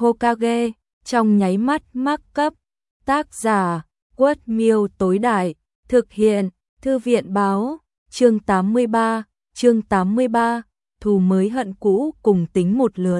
Hokage, trong nháy mắt mắc cấp. Tác giả, Quất Miêu tối đại, thực hiện, Thư viện báo, chương 83, thù mới hận cũ cùng tính một lượt.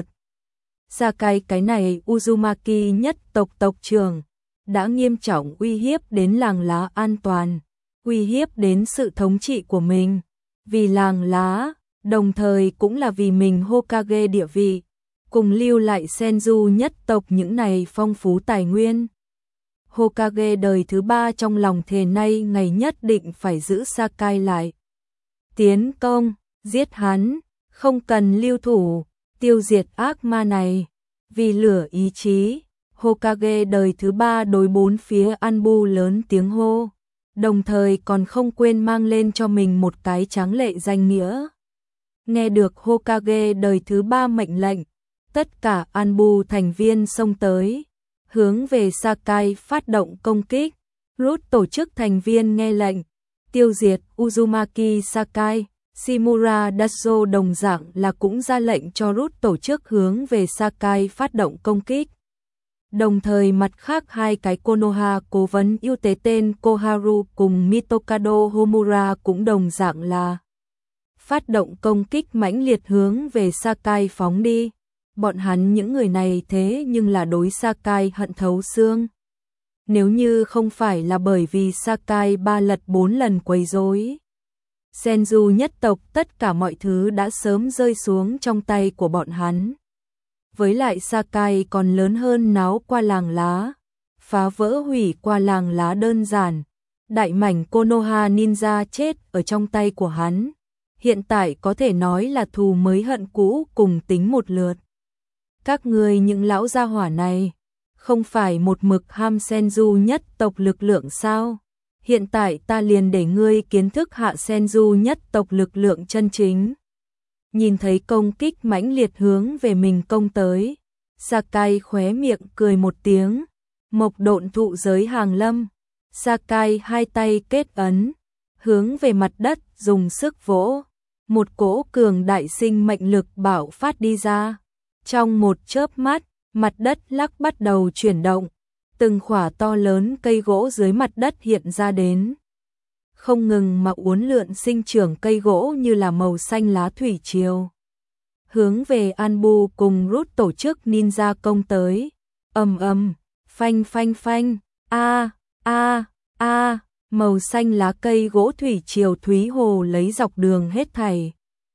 Sakai cái này Uzumaki nhất tộc trưởng, đã nghiêm trọng uy hiếp đến làng lá an toàn, uy hiếp đến sự thống trị của mình, vì làng lá, đồng thời cũng là vì mình Hokage địa vị, cùng lưu lại Senju nhất tộc những này phong phú tài nguyên. Hokage đời thứ 3 trong lòng thề nay ngày nhất định phải giữ Sakai lại. Tiến công, giết hắn, không cần lưu thủ, tiêu diệt ác ma này. Vì lửa ý chí, Hokage đời thứ 3 đối bốn phía Anbu lớn tiếng hô, đồng thời còn không quên mang lên cho mình một cái tráng lệ danh nghĩa. Nghe được Hokage đời thứ 3 mệnh lệnh, tất cả Anbu thành viên xông tới, hướng về Sakai phát động công kích. Root tổ chức thành viên nghe lệnh, tiêu diệt Uzumaki Sakai. Shimura Dazo đồng dạng là cũng ra lệnh cho Root tổ chức hướng về Sakai phát động công kích. Đồng thời mặt khác hai cái Konoha cố vấn ưu tế tên Koharu cùng Mitokado Homura cũng đồng dạng là phát động công kích mãnh liệt hướng về Sakai phóng đi. Bọn hắn những người này thế nhưng là đối Sakai hận thấu xương. Nếu như không phải là bởi vì Sakai 3 lật 4 lần quấy rối, Senju nhất tộc tất cả mọi thứ đã sớm rơi xuống trong tay của bọn hắn. Với lại Sakai còn lớn hơn náo qua làng lá, phá vỡ hủy qua làng lá đơn giản. Đại mảnh Konoha ninja chết ở trong tay của hắn. Hiện tại có thể nói là thù mới hận cũ cùng tính một lượt. Các ngươi những lão gia hỏa này, không phải một mực ham Senju nhất tộc lực lượng sao? Hiện tại ta liền để ngươi kiến thức hạ Senju nhất tộc lực lượng chân chính. Nhìn thấy công kích mãnh liệt hướng về mình công tới, Sakai khóe miệng cười một tiếng, mộc độn thụ giới hàng lâm. Sakai hai tay kết ấn, hướng về mặt đất dùng sức vỗ, một cỗ cường đại sinh mệnh lực bạo phát đi ra. Trong một chớp mắt, mặt đất lắc bắt đầu chuyển động. Từng khỏa to lớn cây gỗ dưới mặt đất hiện ra đến. Không ngừng mà uốn lượn sinh trưởng cây gỗ như là màu xanh lá thủy triều. Hướng về Anbu cùng Root tổ chức ninja công tới. Phanh phanh phanh, màu xanh lá cây gỗ thủy triều thúy hồ lấy dọc đường hết thảy.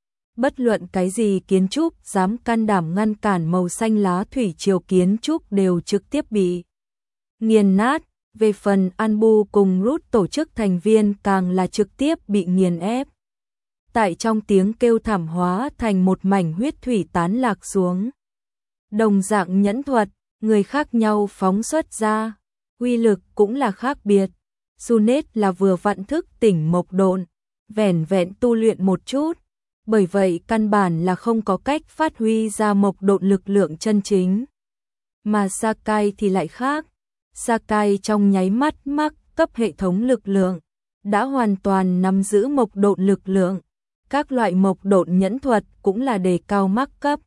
Bất luận cái gì kiến trúc dám can đảm ngăn cản màu xanh lá thủy triều kiến trúc đều trực tiếp bị nghiền nát. Về phần Anbu cùng Root tổ chức thành viên càng là trực tiếp bị nghiền ép. Tại trong tiếng kêu thảm hóa thành một mảnh huyết thủy tán lạc xuống. Đồng dạng nhẫn thuật, người khác nhau phóng xuất ra, uy lực cũng là khác biệt. Sunet là vừa vặn thức tỉnh mộc độn, vẻn vẹn tu luyện một chút, bởi vậy căn bản là không có cách phát huy ra mộc độn lực lượng chân chính. Mà Sakai thì lại khác. Sakai trong nháy mắt mắc cấp hệ thống lực lượng, đã hoàn toàn nắm giữ mộc độn lực lượng. Các loại mộc độn nhẫn thuật cũng là đề cao mắc cấp.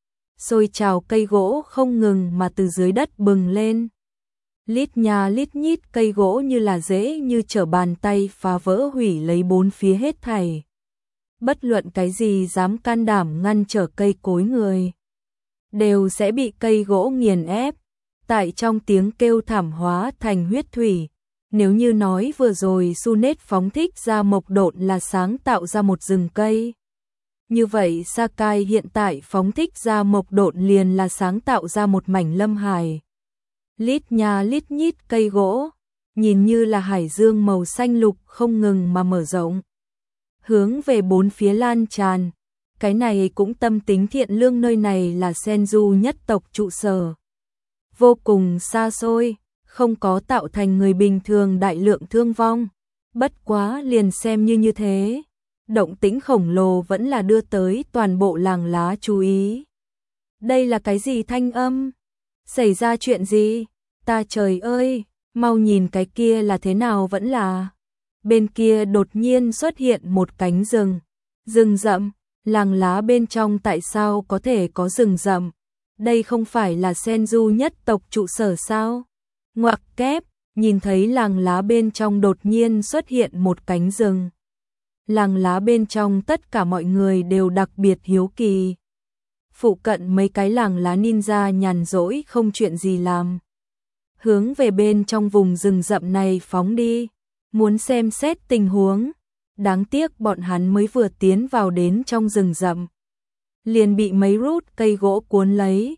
Xôi trào cây gỗ không ngừng mà từ dưới đất bừng lên. Lít nhà lít nhít cây gỗ như là dễ như trở bàn tay phá vỡ hủy lấy bốn phía hết thảy. Bất luận cái gì dám can đảm ngăn trở cây cối người, đều sẽ bị cây gỗ nghiền ép. Tại trong tiếng kêu thảm hóa thành huyết thủy, nếu như nói vừa rồi Sunet phóng thích ra mộc độn là sáng tạo ra một rừng cây, như vậy Sakai hiện tại phóng thích ra mộc độn liền là sáng tạo ra một mảnh lâm hải. Lít nhà lít nhít cây gỗ, nhìn như là hải dương màu xanh lục không ngừng mà mở rộng, hướng về bốn phía lan tràn. Cái này cũng tâm tính thiện lương, nơi này là Senju nhất tộc trụ sở. Vô cùng xa xôi, không có tạo thành người bình thường đại lượng thương vong. Bất quá liền xem như thế, động tĩnh khổng lồ vẫn là đưa tới toàn bộ làng lá chú ý. Đây là cái gì thanh âm? Xảy ra chuyện gì? Ta trời ơi, mau nhìn cái kia là thế nào vẫn là. Bên kia đột nhiên xuất hiện một cánh rừng. Rừng rậm, làng lá bên trong tại sao có thể có rừng rậm? đây không phải là Senju nhất tộc trụ sở sao? Ngoặc kép, nhìn thấy làng lá bên trong đột nhiên xuất hiện một cánh rừng. Làng lá bên trong tất cả mọi người đều đặc biệt hiếu kỳ. Phụ cận mấy cái làng lá ninja nhàn rỗi không chuyện gì làm. Hướng về bên trong vùng rừng rậm này phóng đi, muốn xem xét tình huống. Đáng tiếc bọn hắn mới vừa tiến vào đến trong rừng rậm, liền bị mấy rút cây gỗ cuốn lấy.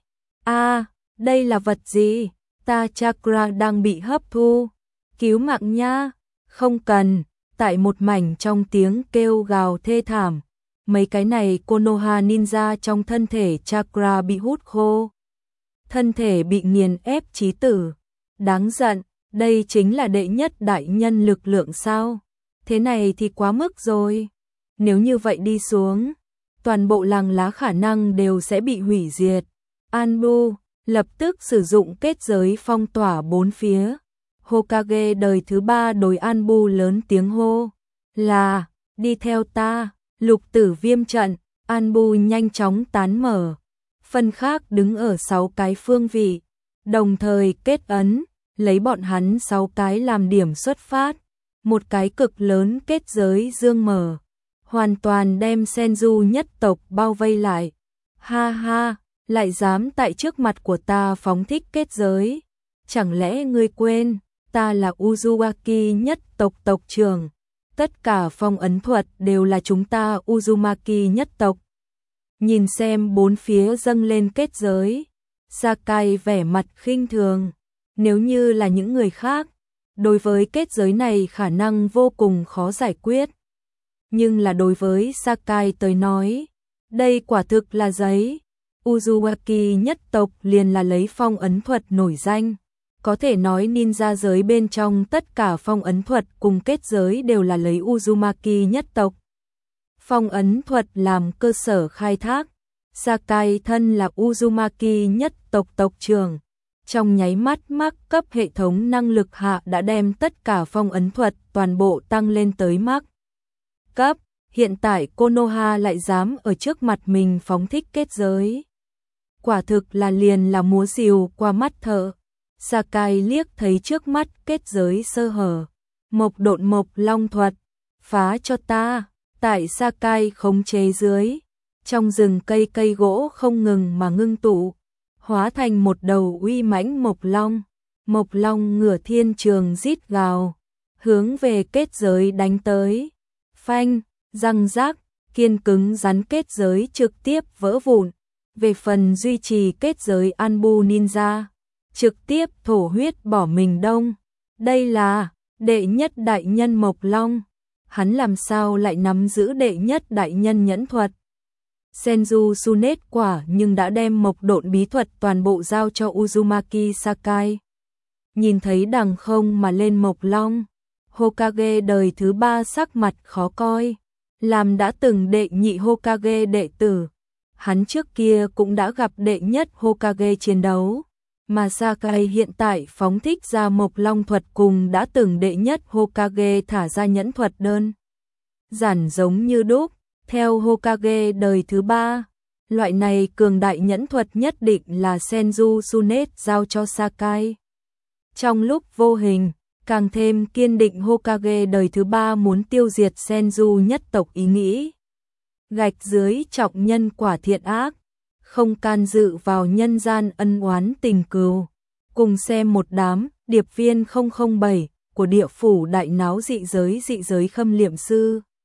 Đây là vật gì? Ta chakra đang bị hấp thu. Cứu mạng nha. Không cần. Tại một mảnh trong tiếng kêu gào thê thảm, mấy cái này Konoha ninja trong thân thể chakra bị hút khô. Thân thể bị nghiền ép chí tử. Đáng giận, đây chính là đệ nhất đại nhân lực lượng sao? Thế này thì quá mức rồi. Nếu như vậy đi xuống, toàn bộ làng lá khả năng đều sẽ bị hủy diệt. Anbu lập tức sử dụng kết giới phong tỏa bốn phía. Hokage đời thứ 3 đối Anbu lớn tiếng hô. Là, đi theo ta, lục tử viêm trận. Anbu nhanh chóng tán mở. Phân khác đứng ở 6 cái phương vị, đồng thời kết ấn, lấy bọn hắn 6 cái làm điểm xuất phát. Một cái cực lớn kết giới dương mở, hoàn toàn đem Senju nhất tộc bao vây lại. Ha ha, lại dám tại trước mặt của ta phóng thích kết giới. Chẳng lẽ ngươi quên, ta là Uzumaki nhất tộc tộc trưởng. Tất cả phong ấn thuật đều là chúng ta Uzumaki nhất tộc. Nhìn xem bốn phía dâng lên kết giới, Sakai vẻ mặt khinh thường. Nếu như là những người khác, đối với kết giới này khả năng vô cùng khó giải quyết. Nhưng là đối với Sakai tới nói, đây quả thực là giấy. Uzumaki nhất tộc liền là lấy phong ấn thuật nổi danh. Có thể nói ninja giới bên trong tất cả phong ấn thuật cùng kết giới đều là lấy Uzumaki nhất tộc. Phong ấn thuật làm cơ sở khai thác. Sakai thân là Uzumaki nhất tộc tộc trưởng. Trong nháy mắt mắc cấp hệ thống năng lực hạ đã đem tất cả phong ấn thuật toàn bộ tăng lên tới mắc cấp. Hiện tại Konoha lại dám ở trước mặt mình phóng thích kết giới. Quả thực là liền là múa rìu qua mắt thợ. Sakai liếc thấy trước mắt kết giới sơ hở. Mộc độn mộc long thuật. Phá cho ta. Tại Sakai khống chế dưới, trong rừng cây gỗ không ngừng mà ngưng tụ, hóa thành một đầu uy mãnh mộc long. Mộc long ngửa thiên trường rít gào, hướng về kết giới đánh tới. Phanh, răng rác, kiên cứng rắn kết giới trực tiếp vỡ vụn. Về phần duy trì kết giới Anbu ninja, trực tiếp thổ huyết bỏ mình đông. Đây là đệ nhất đại nhân mộc long. Hắn làm sao lại nắm giữ đệ nhất đại nhân nhẫn thuật. Senju Sunet quả nhưng đã đem mộc độn bí thuật toàn bộ giao cho Uzumaki Sakai. Nhìn thấy đằng không mà lên mộc long, Hokage đời thứ 3 sắc mặt khó coi. Làm đã từng đệ nhị Hokage đệ tử, hắn trước kia cũng đã gặp đệ nhất Hokage chiến đấu. Mà Sakai hiện tại phóng thích ra mộc long thuật cùng đã từng đệ nhất Hokage thả ra nhẫn thuật đơn giản giống như đúc. Theo Hokage đời thứ 3, loại này cường đại nhẫn thuật nhất định là Senju Sunet giao cho Sakai. Trong lúc vô hình, càng thêm kiên định Hokage đời thứ 3 muốn tiêu diệt Senju nhất tộc ý nghĩ. Gạch dưới trọng nhân quả thiện ác, không can dự vào nhân gian ân oán tình cừu. Cùng xem một đám điệp viên 007 của địa phủ đại náo dị giới khâm liệm sư.